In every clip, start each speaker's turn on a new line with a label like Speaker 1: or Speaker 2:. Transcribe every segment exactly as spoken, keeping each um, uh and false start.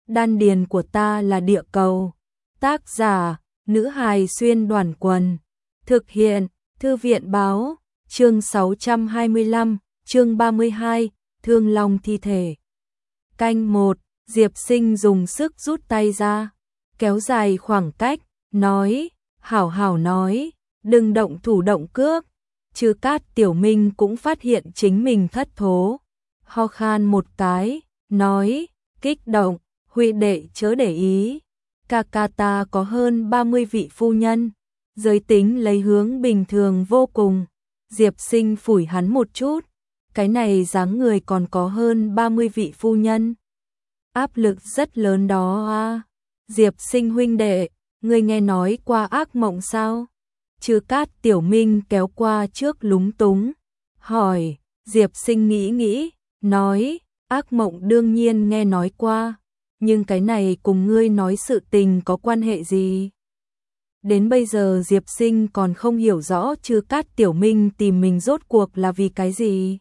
Speaker 1: Đan điền của ta là địa cầu. Tác giả, nữ hài xuyên đoàn quần. Thực hiện, thư viện báo, chương sáu trăm hai mươi lăm, chương ba mươi hai, thương long thi thể. Canh một, Diệp Sinh dùng sức rút tay ra, kéo dài khoảng cách, nói, hảo hảo nói, đừng động thủ động cước. Trừ Cát Tiểu Minh cũng phát hiện chính mình thất thố, ho khan một cái, nói, kích động, huy đệ chớ để ý, ca ca ta có hơn ba mươi vị phu nhân, giới tính lấy hướng bình thường vô cùng. Diệp Sinh phủi hắn một chút, cái này dáng người còn có hơn ba mươi vị phu nhân. Áp lực rất lớn đó à. Diệp Sinh huynh đệ, ngươi nghe nói qua ác mộng sao? Trừ Cát Tiểu Minh kéo qua trước lúng túng, hỏi. Diệp Sinh nghĩ nghĩ, nói, ác mộng đương nhiên nghe nói qua, nhưng cái này cùng ngươi nói sự tình có quan hệ gì? Đến bây giờ Diệp Sinh còn không hiểu rõ Trừ Cát Tiểu Minh tìm mình rốt cuộc là vì cái gì.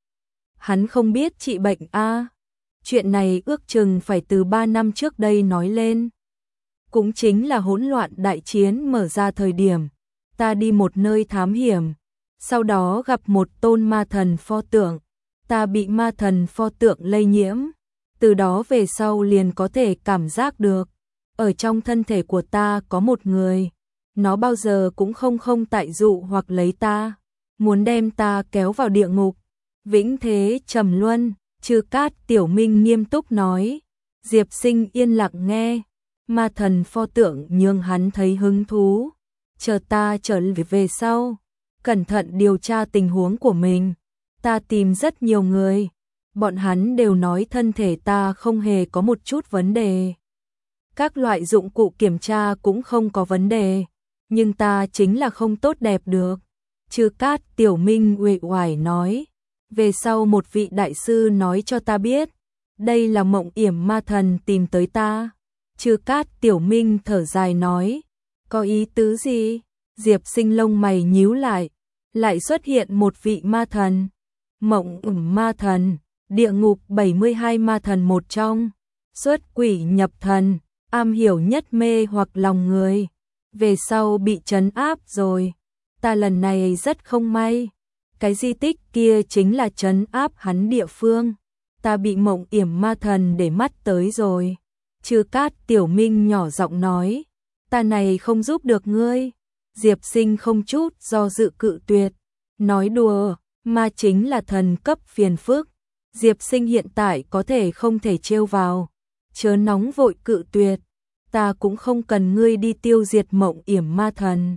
Speaker 1: Hắn không biết trị bệnh a. À. Chuyện này ước chừng phải từ ba năm trước đây nói lên. Cũng chính là hỗn loạn đại chiến mở ra thời điểm, ta đi một nơi thám hiểm, sau đó gặp một tôn ma thần pho tượng, ta bị ma thần pho tượng lây nhiễm, từ đó về sau liền có thể cảm giác được, ở trong thân thể của ta có một người, nó bao giờ cũng không không tại dụ hoặc lấy ta, muốn đem ta kéo vào địa ngục, vĩnh thế trầm luân. Trừ Cát Tiểu Minh nghiêm túc nói. Diệp Sinh yên lặng nghe, ma thần pho tượng nhường hắn thấy hứng thú. Chờ ta trở về, về sau, cẩn thận điều tra tình huống của mình. Ta tìm rất nhiều người, bọn hắn đều nói thân thể ta không hề có một chút vấn đề. Các loại dụng cụ kiểm tra cũng không có vấn đề, nhưng ta chính là không tốt đẹp được. Trừ Cát Tiểu Minh uể oải nói. Về sau một vị đại sư nói cho ta biết, đây là mộng yểm ma thần tìm tới ta. Trừ Cát Tiểu Minh thở dài nói, có ý tứ gì? Diệp Sinh lông mày nhíu lại, lại xuất hiện một vị ma thần. Mộng yểm ma thần, địa ngục bảy mươi hai ma thần một trong, xuất quỷ nhập thần, am hiểu nhất mê hoặc lòng người. Về sau bị trấn áp rồi, ta lần này rất không may. Cái di tích kia chính là trấn áp hắn địa phương. Ta bị mộng yểm ma thần để mắt tới rồi. Trừ Cát Tiểu Minh nhỏ giọng nói. Ta này không giúp được ngươi. Diệp Sinh không chút do dự cự tuyệt. Nói đùa, ma chính là thần cấp phiền phức. Diệp Sinh hiện tại có thể không thể trêu vào. Chớ nóng vội cự tuyệt. Ta cũng không cần ngươi đi tiêu diệt mộng yểm ma thần.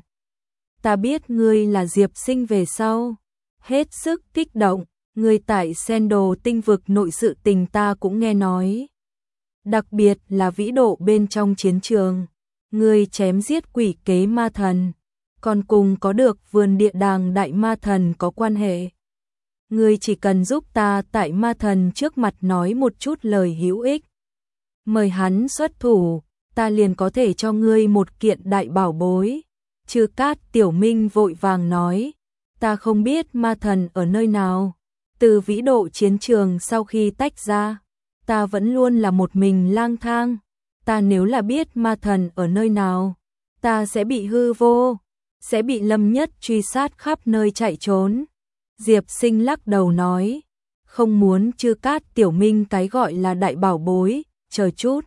Speaker 1: Ta biết ngươi là Diệp Sinh về sau. Hết sức kích động, người tại Sen Đồ tinh vực nội sự tình ta cũng nghe nói. Đặc biệt là vĩ độ bên trong chiến trường, người chém giết quỷ kế ma thần, còn cùng có được vườn địa đàng đại ma thần có quan hệ. Người chỉ cần giúp ta tại ma thần trước mặt nói một chút lời hữu ích. Mời hắn xuất thủ, ta liền có thể cho ngươi một kiện đại bảo bối. Trừ Cát Tiểu Minh vội vàng nói. Ta không biết ma thần ở nơi nào. Từ vĩ độ chiến trường sau khi tách ra, ta vẫn luôn là một mình lang thang. Ta nếu là biết ma thần ở nơi nào, ta sẽ bị hư vô, sẽ bị Lâm Nhất truy sát khắp nơi chạy trốn. Diệp Sinh lắc đầu nói, không muốn Trừ Cát Tiểu Minh cái gọi là đại bảo bối, chờ chút.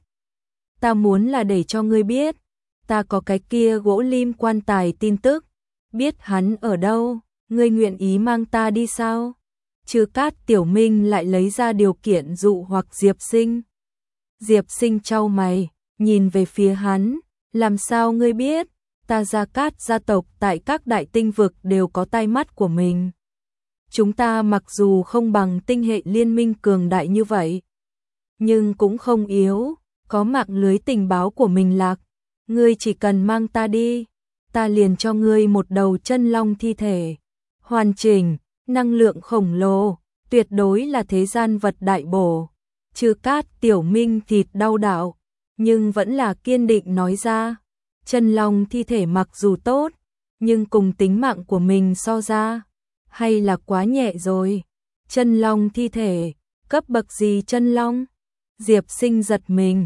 Speaker 1: Ta muốn là để cho ngươi biết, ta có cái kia gỗ lim quan tài tin tức, biết hắn ở đâu. Ngươi nguyện ý mang ta đi sao? Trừ Cát Tiểu Minh lại lấy ra điều kiện dụ hoặc Diệp Sinh. Diệp Sinh chau mày, nhìn về phía hắn, làm sao ngươi biết? Ta Gia Cát gia tộc tại các đại tinh vực đều có tai mắt của mình. Chúng ta mặc dù không bằng tinh hệ liên minh cường đại như vậy, nhưng cũng không yếu, có mạng lưới tình báo của mình lạc. Ngươi chỉ cần mang ta đi, ta liền cho ngươi một đầu chân long thi thể. Hoàn chỉnh, năng lượng khổng lồ, tuyệt đối là thế gian vật đại bổ. Trừ Cát Tiểu Minh thịt đau đảo, nhưng vẫn là kiên định nói ra. Chân long thi thể mặc dù tốt, nhưng cùng tính mạng của mình so ra, hay là quá nhẹ rồi. Chân long thi thể, cấp bậc gì chân long? Diệp Sinh giật mình,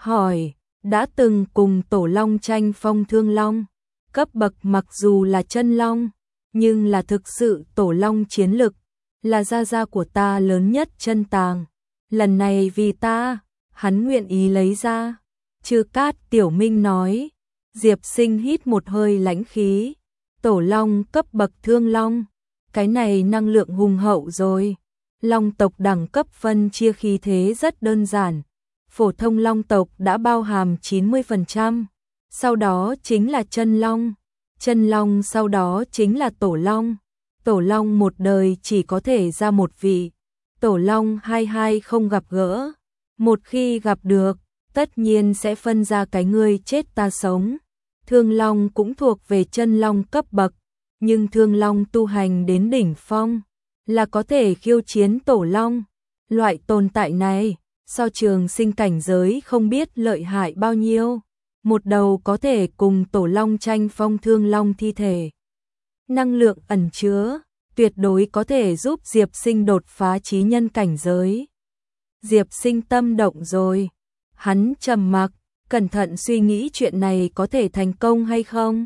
Speaker 1: hỏi, đã từng cùng Tổ Long tranh phong Thương Long, cấp bậc mặc dù là chân long, nhưng là thực sự Tổ Long chiến lực, là gia gia của ta lớn nhất chân tàng. Lần này vì ta, hắn nguyện ý lấy ra. Chư Cát Tiểu Minh nói. Diệp Sinh hít một hơi lãnh khí. Tổ Long cấp bậc Thương Long, cái này năng lượng hùng hậu rồi. Long tộc đẳng cấp phân chia khí thế rất đơn giản. Phổ thông Long tộc đã bao hàm chín mươi phần trăm, sau đó chính là chân Long, chân Long sau đó chính là Tổ Long. Tổ Long một đời chỉ có thể ra một vị, Tổ Long hai hai không gặp gỡ. Một khi gặp được, tất nhiên sẽ phân ra cái ngươi chết ta sống. Thương Long cũng thuộc về chân Long cấp bậc, nhưng Thương Long tu hành đến đỉnh phong, là có thể khiêu chiến Tổ Long. Loại tồn tại này, so Trường Sinh cảnh giới không biết lợi hại bao nhiêu. Một đầu có thể cùng Tổ Long tranh phong Thương Long thi thể. Năng lượng ẩn chứa, tuyệt đối có thể giúp Diệp Sinh đột phá chí nhân cảnh giới. Diệp Sinh tâm động rồi. Hắn trầm mặc, cẩn thận suy nghĩ chuyện này có thể thành công hay không.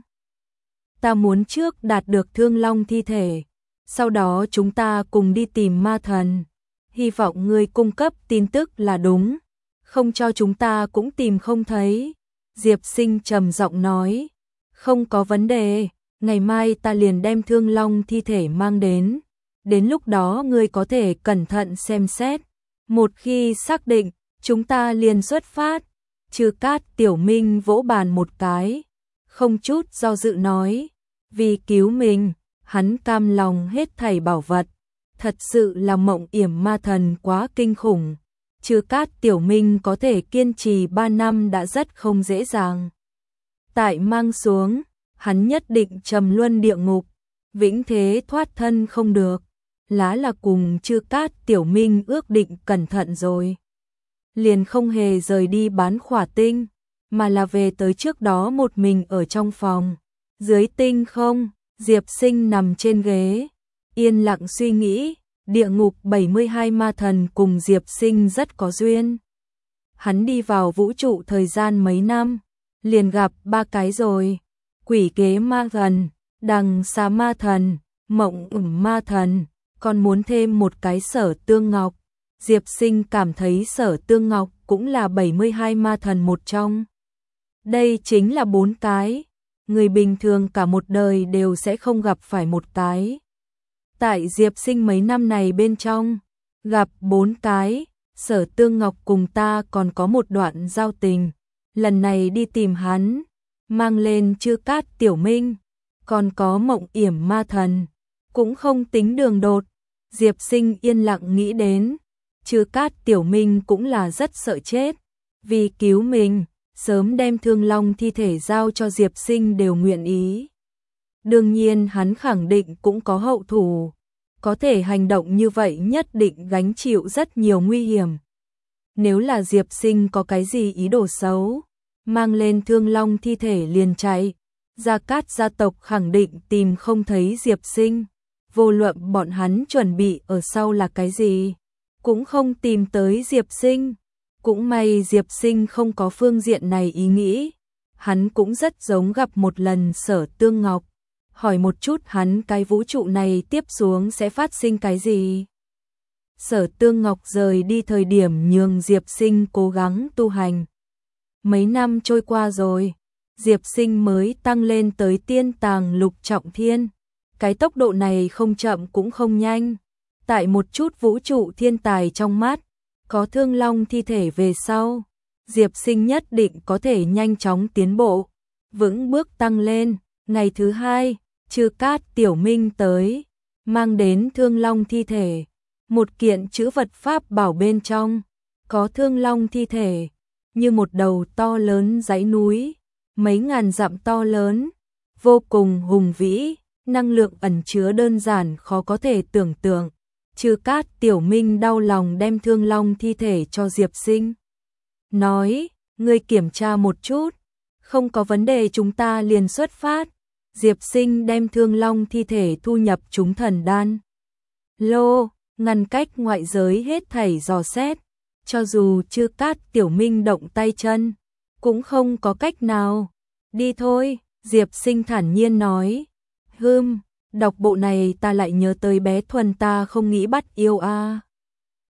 Speaker 1: Ta muốn trước đạt được Thương Long thi thể, sau đó chúng ta cùng đi tìm ma thần. Hy vọng ngươi cung cấp tin tức là đúng, không cho chúng ta cũng tìm không thấy. Diệp Sinh trầm giọng nói, không có vấn đề, ngày mai ta liền đem Thương Long thi thể mang đến. Đến lúc đó ngươi có thể cẩn thận xem xét. Một khi xác định, chúng ta liền xuất phát. Chư Cát Tiểu Minh vỗ bàn một cái, không chút do dự nói, vì cứu mình, hắn cam lòng hết thảy bảo vật. Thật sự là Mộng Yểm ma thần quá kinh khủng. Chư Cát Tiểu Minh có thể kiên trì ba năm đã rất không dễ dàng. Tại mang xuống, hắn nhất định trầm luân địa ngục, vĩnh thế thoát thân không được. Lá là cùng Chư Cát Tiểu Minh ước định cẩn thận rồi. Liền không hề rời đi bán khỏa tinh, mà là về tới trước đó một mình ở trong phòng. Dưới tinh không, Diệp Sinh nằm trên ghế, yên lặng suy nghĩ. Địa ngục bảy mươi hai ma thần cùng Diệp Sinh rất có duyên. Hắn đi vào vũ trụ thời gian mấy năm, liền gặp ba cái rồi. Quỷ Kế ma thần, Đằng Xà ma thần, Mộng Ửng ma thần, còn muốn thêm một cái Sở Tương Ngọc. Diệp Sinh cảm thấy Sở Tương Ngọc cũng là bảy mươi hai ma thần một trong. Đây chính là bốn cái, người bình thường cả một đời đều sẽ không gặp phải một cái. Tại Diệp Sinh mấy năm này bên trong, gặp bốn cái. Sở Tương Ngọc cùng ta còn có một đoạn giao tình. Lần này đi tìm hắn, mang lên Chư Cát Tiểu Minh, còn có Mộng Yểm ma thần, cũng không tính đường đột. Diệp Sinh yên lặng nghĩ đến, Chư Cát Tiểu Minh cũng là rất sợ chết, vì cứu mình, sớm đem Thương Long thi thể giao cho Diệp Sinh đều nguyện ý. Đương nhiên hắn khẳng định cũng có hậu thủ, có thể hành động như vậy nhất định gánh chịu rất nhiều nguy hiểm. Nếu là Diệp Sinh có cái gì ý đồ xấu, mang lên Thương Long thi thể liền chạy, Gia Cát gia tộc khẳng định tìm không thấy Diệp Sinh. Vô luận bọn hắn chuẩn bị ở sau là cái gì, cũng không tìm tới Diệp Sinh. Cũng may Diệp Sinh không có phương diện này ý nghĩ. Hắn cũng rất giống gặp một lần Sở Tương Ngọc, hỏi một chút hắn cái vũ trụ này tiếp xuống sẽ phát sinh cái gì. Sở Tương Ngọc rời đi thời điểm nhường Diệp Sinh cố gắng tu hành. Mấy năm trôi qua rồi, Diệp Sinh mới tăng lên tới tiên tàng lục trọng thiên. Cái tốc độ này không chậm cũng không nhanh. Tại một chút vũ trụ thiên tài trong mắt, có Thương Long thi thể về sau, Diệp Sinh nhất định có thể nhanh chóng tiến bộ, vững bước tăng lên. Ngày thứ hai, Chư Cát Tiểu Minh tới, mang đến Thương Long thi thể. Một kiện chữ vật pháp bảo bên trong, có Thương Long thi thể, như một đầu to lớn dãy núi, mấy ngàn dặm to lớn, vô cùng hùng vĩ, năng lượng ẩn chứa đơn giản khó có thể tưởng tượng. Chư Cát Tiểu Minh đau lòng đem Thương Long thi thể cho Diệp Sinh. Nói, ngươi kiểm tra một chút, không có vấn đề chúng ta liền xuất phát. Diệp Sinh đem Thương Long thi thể thu nhập chúng thần đan lô, ngăn cách ngoại giới hết thảy dò xét. cho dù Chư Cát Tiểu Minh động tay chân, cũng không có cách nào. Đi thôi, Diệp Sinh thản nhiên nói. Hừm, đọc bộ này ta lại nhớ tới bé Thuần ta không nghĩ bắt yêu a. À.